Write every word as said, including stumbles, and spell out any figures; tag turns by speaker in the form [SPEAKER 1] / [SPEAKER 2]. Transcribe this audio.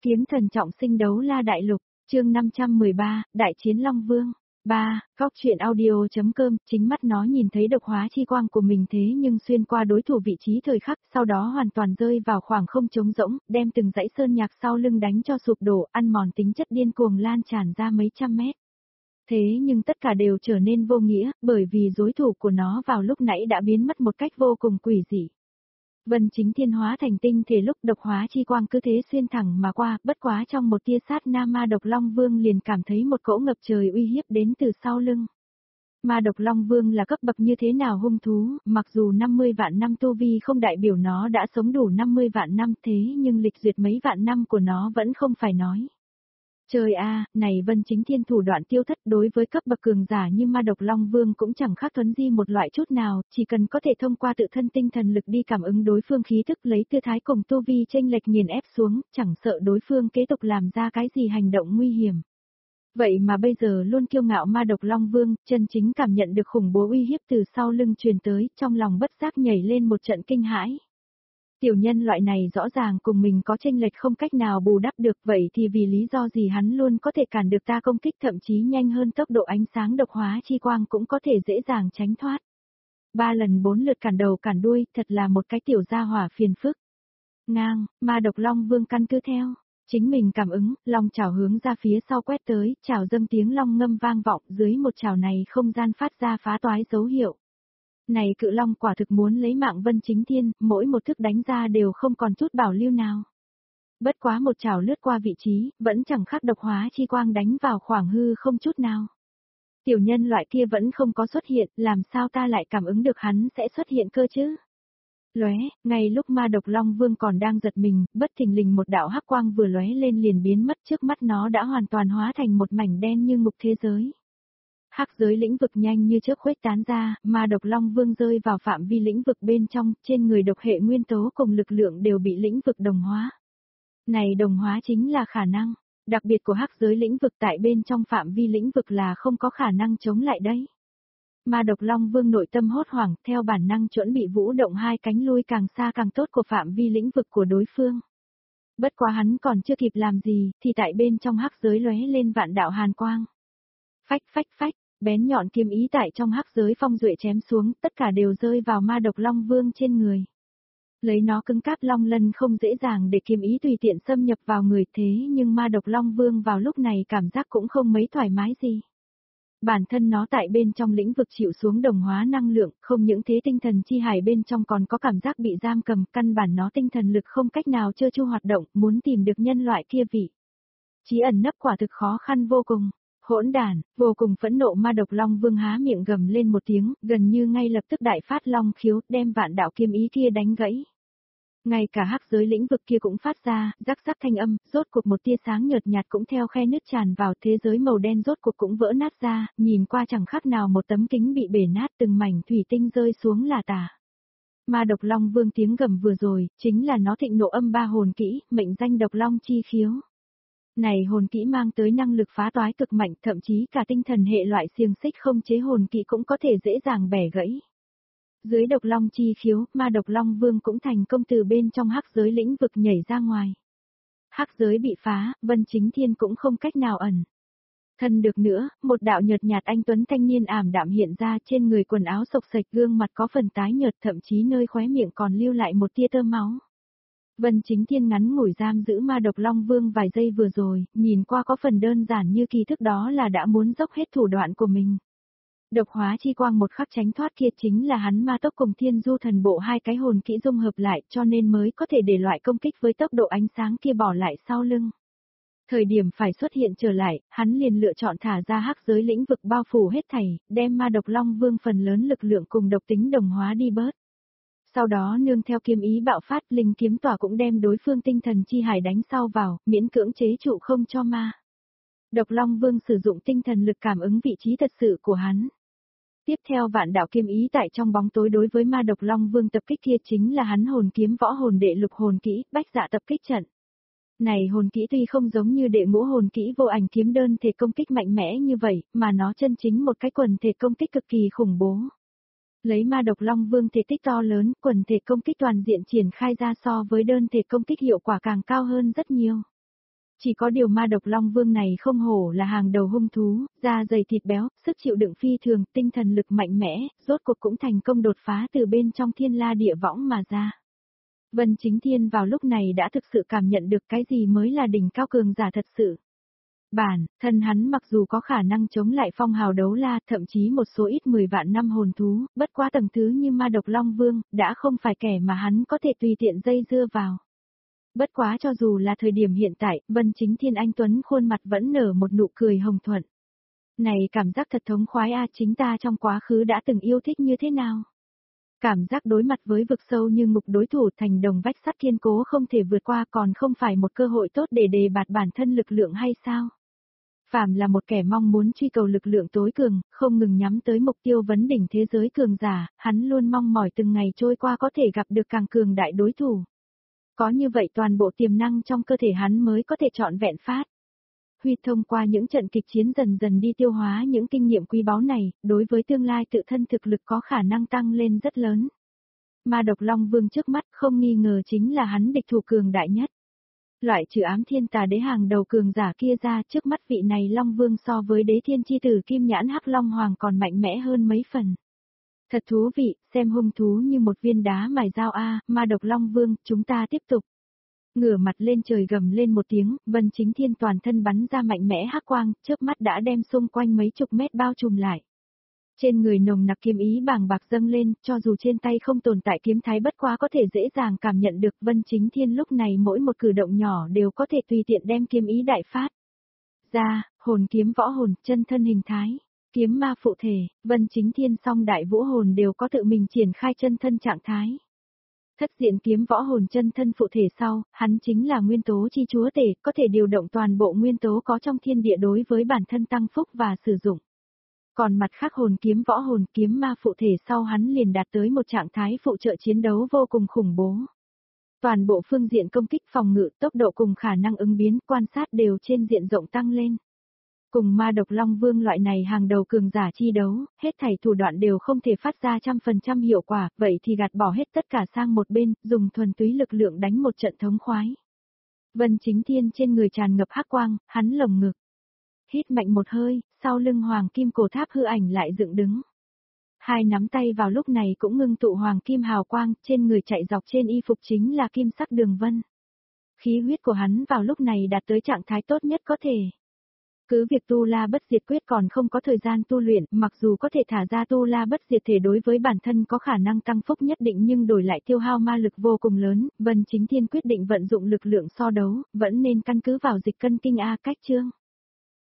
[SPEAKER 1] Kiếm thần trọng sinh đấu la đại lục, chương năm trăm mười ba, Đại chiến Long Vương. ba. Góc truyện audio.com, chính mắt nó nhìn thấy độc hóa chi quang của mình thế nhưng xuyên qua đối thủ vị trí thời khắc, sau đó hoàn toàn rơi vào khoảng không trống rỗng, đem từng dãy sơn nhạc sau lưng đánh cho sụp đổ, ăn mòn tính chất điên cuồng lan tràn ra mấy trăm mét. Thế nhưng tất cả đều trở nên vô nghĩa, bởi vì đối thủ của nó vào lúc nãy đã biến mất một cách vô cùng quỷ dị. Vân Chính Thiên hóa thành tinh thể lúc độc hóa chi quang cứ thế xuyên thẳng mà qua, bất quá trong một tia sát na ma độc Long Vương liền cảm thấy một cỗ ngập trời uy hiếp đến từ sau lưng. Ma độc Long Vương là cấp bậc như thế nào hung thú, mặc dù năm mươi vạn năm tu vi không đại biểu nó đã sống đủ năm mươi vạn năm thế nhưng lịch duyệt mấy vạn năm của nó vẫn không phải nói. Trời a, này Vân Chính Thiên thủ đoạn tiêu thất đối với cấp bậc cường giả như ma độc Long Vương cũng chẳng khác thuấn di một loại chút nào, chỉ cần có thể thông qua tự thân tinh thần lực đi cảm ứng đối phương khí thức lấy tư thái cùng tu vi chênh lệch nghiền ép xuống, chẳng sợ đối phương kế tục làm ra cái gì hành động nguy hiểm. Vậy mà bây giờ luôn kiêu ngạo ma độc Long Vương, chân chính cảm nhận được khủng bố uy hiếp từ sau lưng truyền tới, trong lòng bất giác nhảy lên một trận kinh hãi. Tiểu nhân loại này rõ ràng cùng mình có chênh lệch không cách nào bù đắp được, vậy thì vì lý do gì hắn luôn có thể cản được ta công kích, thậm chí nhanh hơn tốc độ ánh sáng độc hóa chi quang cũng có thể dễ dàng tránh thoát. Ba lần bốn lượt cản đầu cản đuôi, thật là một cái tiểu gia hỏa phiền phức. Ngang, ma độc Long Vương căn cứ theo chính mình cảm ứng, long chảo hướng ra phía sau quét tới, chảo dâng tiếng long ngâm vang vọng, dưới một chảo này không gian phát ra phá toái dấu hiệu. Này cự long quả thực muốn lấy mạng Vân Chính Thiên, mỗi một thức đánh ra đều không còn chút bảo lưu nào. Bất quá một chảo lướt qua vị trí, vẫn chẳng khác độc hóa chi quang đánh vào khoảng hư không chút nào. Tiểu nhân loại kia vẫn không có xuất hiện, làm sao ta lại cảm ứng được hắn sẽ xuất hiện cơ chứ? Lóe, ngay lúc ma độc Long Vương còn đang giật mình, bất thình lình một đạo hắc quang vừa lóe lên liền biến mất, trước mắt nó đã hoàn toàn hóa thành một mảnh đen như ngục thế giới. Hắc giới lĩnh vực nhanh như chớp khuếch tán ra, ma độc Long Vương rơi vào phạm vi lĩnh vực bên trong, trên người độc hệ nguyên tố cùng lực lượng đều bị lĩnh vực đồng hóa. Này đồng hóa chính là khả năng, đặc biệt của hắc giới lĩnh vực tại bên trong phạm vi lĩnh vực là không có khả năng chống lại đấy. Ma độc Long Vương nội tâm hốt hoảng, theo bản năng chuẩn bị vũ động hai cánh lui càng xa càng tốt của phạm vi lĩnh vực của đối phương. Bất quá hắn còn chưa kịp làm gì, thì tại bên trong hắc giới lóe lên vạn đạo hàn quang. Phách phách phách. Bén nhọn kiếm ý tại trong hắc giới phong duệ chém xuống, tất cả đều rơi vào ma độc Long Vương trên người. Lấy nó cứng cáp long lân không dễ dàng để kiếm ý tùy tiện xâm nhập vào người, thế nhưng ma độc Long Vương vào lúc này cảm giác cũng không mấy thoải mái gì. Bản thân nó tại bên trong lĩnh vực chịu xuống đồng hóa năng lượng, không những thế tinh thần chi hải bên trong còn có cảm giác bị giam cầm, căn bản nó tinh thần lực không cách nào trơ tru hoạt động, muốn tìm được nhân loại kia vị trí ẩn nấp quả thực khó khăn vô cùng. Hỗn đản, vô cùng phẫn nộ ma độc Long Vương há miệng gầm lên một tiếng, gần như ngay lập tức đại phát long khiếu, đem vạn đạo kiếm ý kia đánh gãy. Ngay cả hắc giới lĩnh vực kia cũng phát ra, rắc rắc thanh âm, rốt cuộc một tia sáng nhợt nhạt cũng theo khe nứt tràn vào, thế giới màu đen rốt cuộc cũng vỡ nát ra, nhìn qua chẳng khác nào một tấm kính bị bể nát, từng mảnh thủy tinh rơi xuống là tả. Ma độc Long Vương tiếng gầm vừa rồi, chính là nó thịnh nộ âm ba hồn kỹ, mệnh danh độc long chi khiếu. Này hồn kỹ mang tới năng lực phá toái cực mạnh, thậm chí cả tinh thần hệ loại xiềng xích không chế hồn kỹ cũng có thể dễ dàng bẻ gãy. Dưới độc long chi khiếu, ma độc Long Vương cũng thành công từ bên trong hắc giới lĩnh vực nhảy ra ngoài. Hắc giới bị phá, Vân Chính Thiên cũng không cách nào ẩn thân được nữa, một đạo nhợt nhạt anh tuấn thanh niên ảm đạm hiện ra, trên người quần áo xộc xệch, gương mặt có phần tái nhợt, thậm chí nơi khóe miệng còn lưu lại một tia tơ máu. Vân Chính Thiên ngắn ngủi giam giữ ma độc Long Vương vài giây vừa rồi, nhìn qua có phần đơn giản như kỳ thức đó là đã muốn dốc hết thủ đoạn của mình. Độc hóa chi quang một khắc tránh thoát kia chính là hắn ma tốc cùng thiên du thần bộ hai cái hồn kỹ dung hợp lại, cho nên mới có thể để loại công kích với tốc độ ánh sáng kia bỏ lại sau lưng. Thời điểm phải xuất hiện trở lại, hắn liền lựa chọn thả ra hắc giới lĩnh vực bao phủ hết thảy, đem ma độc Long Vương phần lớn lực lượng cùng độc tính đồng hóa đi bớt. Sau đó nương theo kiếm ý bạo phát, linh kiếm tỏa cũng đem đối phương tinh thần chi hải đánh sau vào, miễn cưỡng chế trụ không cho ma độc Long Vương sử dụng tinh thần lực cảm ứng vị trí thật sự của hắn. Tiếp theo vạn đạo kiếm ý tại trong bóng tối đối với ma độc Long Vương tập kích kia chính là hắn hồn kiếm võ hồn đệ lục hồn kỹ, bách dạ tập kích trận. Này hồn kỹ tuy không giống như đệ ngũ hồn kỹ vô ảnh kiếm đơn thể công kích mạnh mẽ như vậy, mà nó chân chính một cái quần thể công kích cực kỳ khủng bố. Lấy ma độc Long Vương thể tích to lớn, quần thể công kích toàn diện triển khai ra so với đơn thể công kích hiệu quả càng cao hơn rất nhiều. Chỉ có điều ma độc Long Vương này không hổ là hàng đầu hung thú, da dày thịt béo, sức chịu đựng phi thường, tinh thần lực mạnh mẽ, rốt cuộc cũng thành công đột phá từ bên trong thiên la địa võng mà ra. Vân Chính Thiên vào lúc này đã thực sự cảm nhận được cái gì mới là đỉnh cao cường giả thật sự. Bản, thân hắn mặc dù có khả năng chống lại phong hào đấu la, thậm chí một số ít mười vạn năm hồn thú, bất quá tầng thứ như ma độc Long Vương, đã không phải kẻ mà hắn có thể tùy tiện dây dưa vào. Bất quá cho dù là thời điểm hiện tại, Vân Chính Thiên anh tuấn khuôn mặt vẫn nở một nụ cười hồng thuận. Này cảm giác thật thống khoái a, chính ta trong quá khứ đã từng yêu thích như thế nào? Cảm giác đối mặt với vực sâu như ngục đối thủ thành đồng vách sắt kiên cố không thể vượt qua còn không phải một cơ hội tốt để đề bạt bản thân lực lượng hay sao? Phàm là một kẻ mong muốn truy cầu lực lượng tối cường, không ngừng nhắm tới mục tiêu vấn đỉnh thế giới cường giả, hắn luôn mong mỏi từng ngày trôi qua có thể gặp được càng cường đại đối thủ. Có như vậy toàn bộ tiềm năng trong cơ thể hắn mới có thể trọn vẹn phát. Huy thông qua những trận kịch chiến dần dần đi tiêu hóa những kinh nghiệm quý báu này, đối với tương lai tự thân thực lực có khả năng tăng lên rất lớn. Ma độc Long Vương trước mắt không nghi ngờ chính là hắn địch thủ cường đại nhất. Loại trừ ám thiên tà đế hàng đầu cường giả kia ra, trước mắt vị này Long Vương so với đế thiên chi tử kim nhãn hắc Long Hoàng còn mạnh mẽ hơn mấy phần. Thật thú vị, xem hung thú như một viên đá mài dao a, ma độc Long Vương, chúng ta tiếp tục. Ngửa mặt lên trời gầm lên một tiếng, Vân Chính Thiên toàn thân bắn ra mạnh mẽ hắc quang, chớp mắt đã đem xung quanh mấy chục mét bao trùm lại. Trên người nồng nặc kiếm ý bàng bạc dâng lên, cho dù trên tay không tồn tại kiếm thái bất quá có thể dễ dàng cảm nhận được Vân Chính Thiên lúc này mỗi một cử động nhỏ đều có thể tùy tiện đem kiếm ý đại phát. Ra, hồn kiếm võ hồn, chân thân hình thái, kiếm ma phụ thể, Vân Chính Thiên song đại vũ hồn đều có tự mình triển khai chân thân trạng thái. Thất diện kiếm võ hồn chân thân phụ thể sau, hắn chính là nguyên tố chi chúa tể, có thể điều động toàn bộ nguyên tố có trong thiên địa đối với bản thân tăng phúc và sử dụng. Còn mặt khác hồn kiếm võ hồn kiếm ma phụ thể sau hắn liền đạt tới một trạng thái phụ trợ chiến đấu vô cùng khủng bố. Toàn bộ phương diện công kích phòng ngự, tốc độ cùng khả năng ứng biến, quan sát đều trên diện rộng tăng lên. Cùng ma độc Long Vương loại này hàng đầu cường giả chi đấu, hết thảy thủ đoạn đều không thể phát ra trăm phần trăm hiệu quả, vậy thì gạt bỏ hết tất cả sang một bên, dùng thuần túy lực lượng đánh một trận thống khoái. Vân Chính Thiên trên người tràn ngập hắc quang, hắn lồng ngực. Hít mạnh một hơi, sau lưng hoàng kim cổ tháp hư ảnh lại dựng đứng. Hai nắm tay vào lúc này cũng ngưng tụ hoàng kim hào quang, trên người chạy dọc trên y phục chính là kim sắc đường vân. Khí huyết của hắn vào lúc này đạt tới trạng thái tốt nhất có thể. Cứ việc tu la bất diệt quyết còn không có thời gian tu luyện, mặc dù có thể thả ra tu la bất diệt thể đối với bản thân có khả năng tăng phúc nhất định nhưng đổi lại tiêu hao ma lực vô cùng lớn, Vân Chính Thiên quyết định vận dụng lực lượng so đấu, vẫn nên căn cứ vào dịch cân kinh A cách chương.